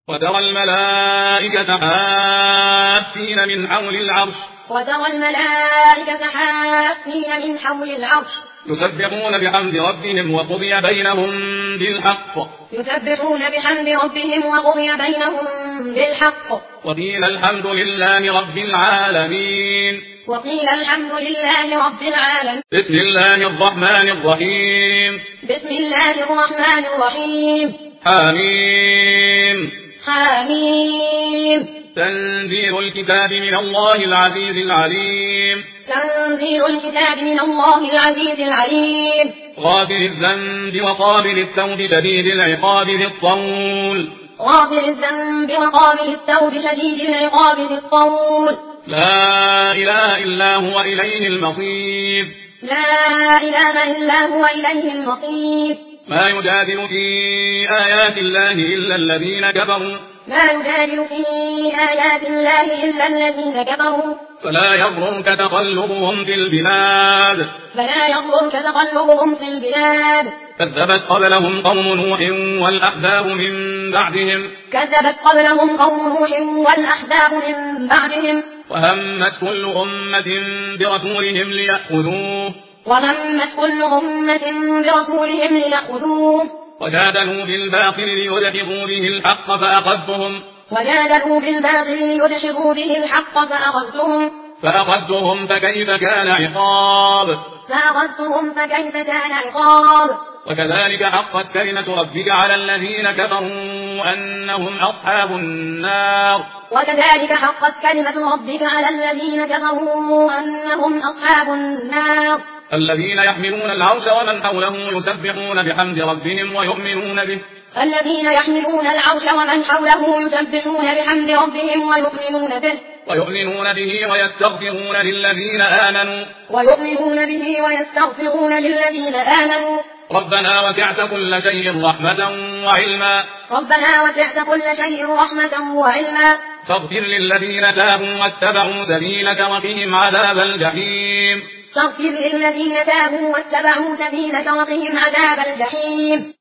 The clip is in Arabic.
وترى الملائكة حافين من حول العرش يسبحون بحمد ربهم وقضي بينهم بالحق وقيل الحمد لله رب العالمين بسم الله الرحمن الرحيم حميم تنزيل الكتاب من الله العزيز العليم غافر الذنب وقابل التوب شديد العقاب ذي الطول لا إله إلا هو إليه المصير ما يجادل في آيات الله إلا الذين كفروا فلا يغررك تقلبهم في البلاد كذبت قبلهم قوم نوح والأحزاب من بعدهم وهمت كل أمة برسولهم ليأخذوه وجادلوا بالباطل ليدحضوا به الحق فأخذتهم فكيف كان عقاب وكذلك حقت كلمة ربك على الذين كفروا أنهم أصحاب النار الذين يحملون العرش ومن حوله يسبحون بحمد ربهم ويؤمنون به ويستغفرون للذين آمنوا ربنا وسعت كل شيء رحمة وعلما فاغفر للذين تابوا واتبعوا سبيلك وقهم عذاب الجحيم